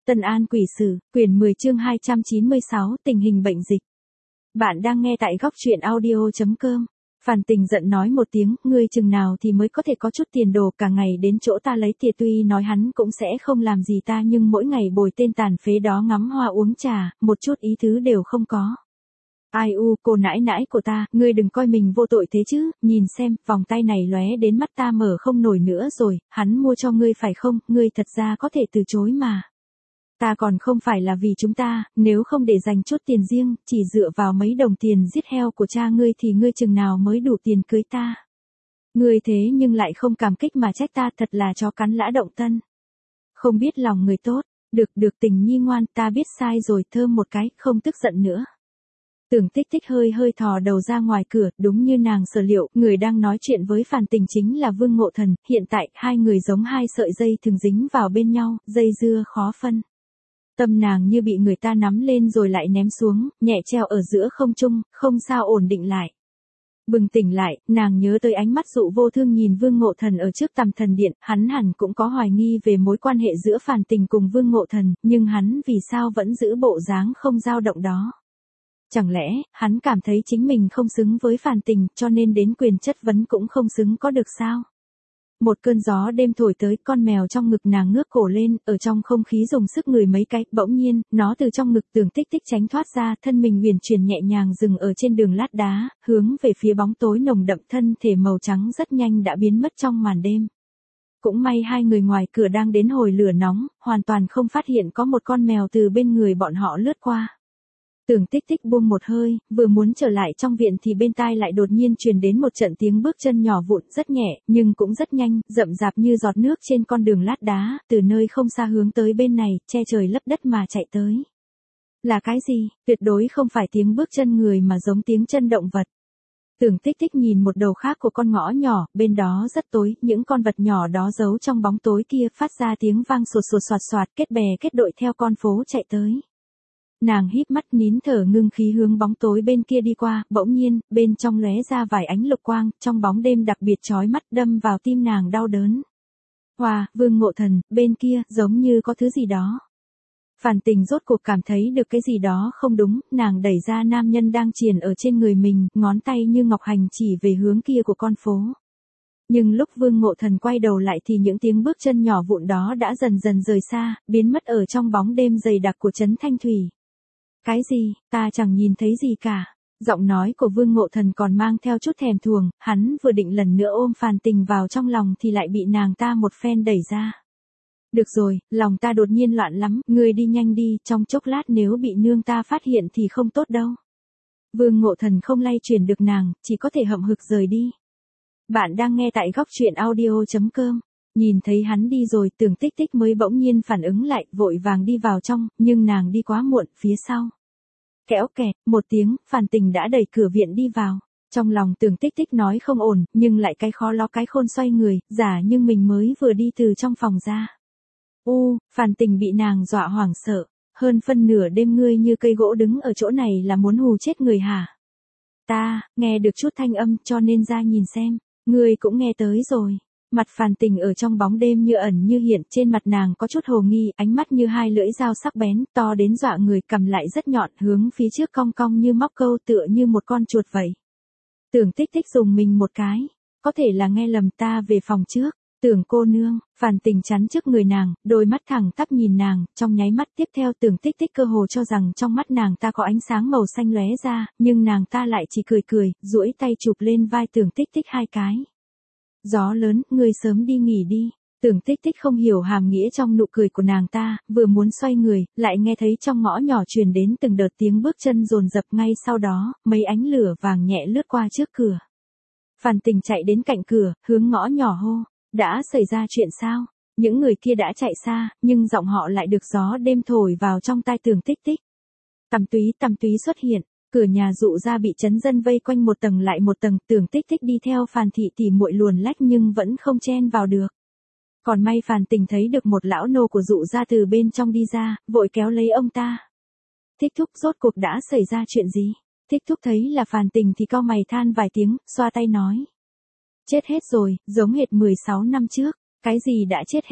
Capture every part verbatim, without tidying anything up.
Tân An Quỷ Sử, quyển mười chương hai trăm chín mươi sáu, tình hình bệnh dịch. Bạn đang nghe tại góc truyện audio chấm com. Phàn Tình giận nói một tiếng, ngươi chừng nào thì mới có thể có chút tiền đồ, cả ngày đến chỗ ta lấy tiền, tuy nói hắn cũng sẽ không làm gì ta nhưng mỗi ngày bồi tên tàn phế đó ngắm hoa uống trà, một chút ý tứ đều không có. Ai u, cô nãi nãi của ta, ngươi đừng coi mình vô tội thế chứ, nhìn xem, vòng tay này lóe đến mắt ta mở không nổi nữa rồi, hắn mua cho ngươi phải không, ngươi thật ra có thể từ chối mà. Ta còn không phải là vì chúng ta, nếu không để dành chút tiền riêng, chỉ dựa vào mấy đồng tiền giết heo của cha ngươi thì ngươi chừng nào mới đủ tiền cưới ta. Ngươi thế nhưng lại không cảm kích mà trách ta, thật là chó cắn lã động tân. Không biết lòng người tốt, được được Tình nhi ngoan, ta biết sai rồi, thơm một cái, không tức giận nữa. Tưởng Tích Tích hơi hơi thò đầu ra ngoài cửa, đúng như nàng sở liệu, người đang nói chuyện với Phàn Tình chính là Vương Ngộ Thần, hiện tại hai người giống hai sợi dây thường dính vào bên nhau, dây dưa khó phân. Tâm nàng như bị người ta nắm lên rồi lại ném xuống, nhẹ treo ở giữa không trung, không sao ổn định lại. Bừng tỉnh lại, nàng nhớ tới ánh mắt dụ vô thương nhìn Vương Ngộ Thần ở trước Tầm Thần Điện, hắn hẳn cũng có hoài nghi về mối quan hệ giữa Phàn Tình cùng Vương Ngộ Thần, nhưng hắn vì sao vẫn giữ bộ dáng không dao động đó. Chẳng lẽ, hắn cảm thấy chính mình không xứng với Phàn Tình, cho nên đến quyền chất vấn cũng không xứng có được sao? Một cơn gió đêm thổi tới, con mèo trong ngực nàng ngước cổ lên, ở trong không khí dùng sức ngửi mấy cái, bỗng nhiên, nó từ trong ngực Tưởng Tích Tích tránh thoát ra, thân mình huyền chuyển nhẹ nhàng dừng ở trên đường lát đá, hướng về phía bóng tối nồng đậm, thân thể màu trắng rất nhanh đã biến mất trong màn đêm. Cũng may hai người ngoài cửa đang đến hồi lửa nóng, hoàn toàn không phát hiện có một con mèo từ bên người bọn họ lướt qua. Tưởng Tích Tích buông một hơi, vừa muốn trở lại trong viện thì bên tai lại đột nhiên truyền đến một trận tiếng bước chân nhỏ vụn, rất nhẹ, nhưng cũng rất nhanh, rậm rạp như giọt nước trên con đường lát đá, từ nơi không xa hướng tới bên này, che trời lấp đất mà chạy tới. Là cái gì? Tuyệt đối không phải tiếng bước chân người mà giống tiếng chân động vật. Tưởng Tích Tích nhìn một đầu khác của con ngõ nhỏ, bên đó rất tối, những con vật nhỏ đó giấu trong bóng tối kia phát ra tiếng vang sột sột soạt soạt, kết bè kết đội theo con phố chạy tới. Nàng híp mắt nín thở ngưng khí hướng bóng tối bên kia đi qua, bỗng nhiên, bên trong lóe ra vài ánh lục quang, trong bóng đêm đặc biệt chói mắt đâm vào tim nàng đau đớn. Hoa, Vương Ngộ Thần, bên kia, giống như có thứ gì đó. Phàn Tình rốt cuộc cảm thấy được cái gì đó không đúng, nàng đẩy ra nam nhân đang triền ở trên người mình, ngón tay như ngọc hành chỉ về hướng kia của con phố. Nhưng lúc Vương Ngộ Thần quay đầu lại thì những tiếng bước chân nhỏ vụn đó đã dần dần rời xa, biến mất ở trong bóng đêm dày đặc của trấn Thanh Thủy. Cái gì, ta chẳng nhìn thấy gì cả. Giọng nói của Vương Ngộ Thần còn mang theo chút thèm thuồng, hắn vừa định lần nữa ôm Phàn Tình vào trong lòng thì lại bị nàng ta một phen đẩy ra. Được rồi, lòng ta đột nhiên loạn lắm, ngươi đi nhanh đi, trong chốc lát nếu bị nương ta phát hiện thì không tốt đâu. Vương Ngộ Thần không lay chuyển được nàng, chỉ có thể hậm hực rời đi. Bạn đang nghe tại góc truyện audio chấm com. Nhìn thấy hắn đi rồi, Tưởng Tích Tích mới bỗng nhiên phản ứng lại, vội vàng đi vào trong, nhưng nàng đi quá muộn, phía sau. Kéo kẹt, một tiếng, Phàn Tình đã đẩy cửa viện đi vào. Trong lòng Tưởng Tích Tích nói không ổn, nhưng lại cái khó lo cái khôn xoay người, giả nhưng mình mới vừa đi từ trong phòng ra. U, Phàn Tình bị nàng dọa hoảng sợ, hơn phân nửa đêm ngươi như cây gỗ đứng ở chỗ này là muốn hù chết người hả? Ta, nghe được chút thanh âm cho nên ra nhìn xem, ngươi cũng nghe tới rồi. Mặt Phàn Tình ở trong bóng đêm như ẩn như hiện, trên mặt nàng có chút hồ nghi, ánh mắt như hai lưỡi dao sắc bén, to đến dọa người, cầm lại rất nhọn, hướng phía trước cong cong như móc câu, tựa như một con chuột vậy. Tưởng Tích Tích dùng mình một cái, có thể là nghe lầm, ta về phòng trước. Tưởng cô nương, Phàn Tình chắn trước người nàng, đôi mắt thẳng tắp nhìn nàng, trong nháy mắt tiếp theo Tưởng Tích Tích cơ hồ cho rằng trong mắt nàng ta có ánh sáng màu xanh lóe ra, nhưng nàng ta lại chỉ cười cười, duỗi tay chụp lên vai Tưởng Tích Tích hai cái. Gió lớn, ngươi sớm đi nghỉ đi. Tưởng Tích Tích không hiểu hàm nghĩa trong nụ cười của nàng ta, vừa muốn xoay người, lại nghe thấy trong ngõ nhỏ truyền đến từng đợt tiếng bước chân dồn dập, ngay sau đó, mấy ánh lửa vàng nhẹ lướt qua trước cửa. Phàn Tình chạy đến cạnh cửa, hướng ngõ nhỏ hô, đã xảy ra chuyện sao? Những người kia đã chạy xa, nhưng giọng họ lại được gió đêm thổi vào trong tai Tưởng Tích Tích. Tầm Túy, Tầm Túy xuất hiện. Cửa nhà dụ ra bị trấn dân vây quanh một tầng lại một tầng, Tưởng Tích Tích đi theo Phàn thị tỉ muội luồn lách nhưng vẫn không chen vào được. Còn may Phàn Tình thấy được một lão nô của dụ ra từ bên trong đi ra, vội kéo lấy ông ta. Thích thúc, rốt cuộc đã xảy ra chuyện gì? Thích thúc thấy là Phàn Tình thì cau mày than vài tiếng, xoa tay nói. Chết hết rồi, giống hệt mười sáu năm trước. Cái gì đã chết hết?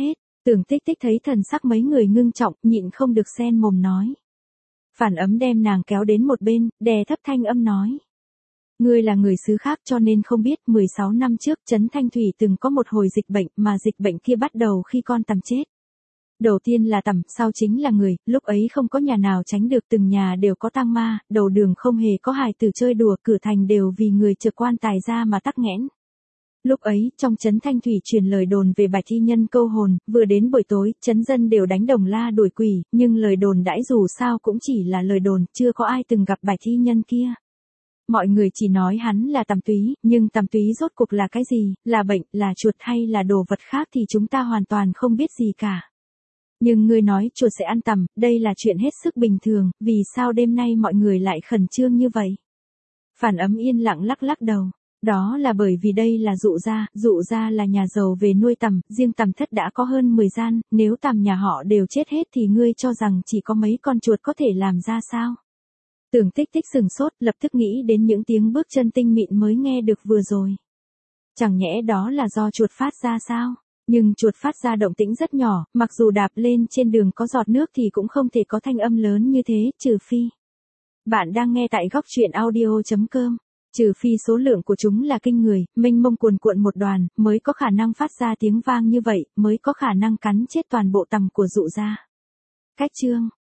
Tưởng Tích Tích thấy thần sắc mấy người ngưng trọng, nhịn không được xen mồm nói. Phản Ấm đem nàng kéo đến một bên, đè thấp thanh âm nói. Ngươi là người xứ khác cho nên không biết mười sáu năm trước Trấn Thanh Thủy từng có một hồi dịch bệnh mà dịch bệnh kia bắt đầu khi con tằm chết. Đầu tiên là tằm, sau chính là người, lúc ấy không có nhà nào tránh được, từng nhà đều có tang ma, đầu đường không hề có hài tử chơi đùa, cửa thành đều vì người trực quan tài ra mà tắc nghẽn. Lúc ấy, trong Trấn Thanh Thủy truyền lời đồn về bạch thi nhân câu hồn, vừa đến buổi tối, trấn dân đều đánh đồng la đuổi quỷ, nhưng lời đồn đãi dù sao cũng chỉ là lời đồn, chưa có ai từng gặp bạch thi nhân kia. Mọi người chỉ nói hắn là tằm túy, nhưng tằm túy rốt cuộc là cái gì, là bệnh, là chuột hay là đồ vật khác thì chúng ta hoàn toàn không biết gì cả. Nhưng ngươi nói chuột sẽ ăn tằm, đây là chuyện hết sức bình thường, vì sao đêm nay mọi người lại khẩn trương như vậy? Phản Ấm yên lặng lắc lắc đầu. Đó là bởi vì đây là Dụ gia, Dụ gia là nhà giàu về nuôi tằm, riêng tằm thất đã có hơn mười gian, nếu tằm nhà họ đều chết hết thì ngươi cho rằng chỉ có mấy con chuột có thể làm ra sao? Tưởng Tích Tích sừng sốt, lập tức nghĩ đến những tiếng bước chân tinh mịn mới nghe được vừa rồi. Chẳng nhẽ đó là do chuột phát ra sao? Nhưng chuột phát ra động tĩnh rất nhỏ, mặc dù đạp lên trên đường có giọt nước thì cũng không thể có thanh âm lớn như thế, trừ phi. Bạn đang nghe tại góc truyện audio chấm com. Trừ phi số lượng của chúng là kinh người, mênh mông cuồn cuộn một đoàn, mới có khả năng phát ra tiếng vang như vậy, mới có khả năng cắn chết toàn bộ tằm của Dụ gia. Cách chương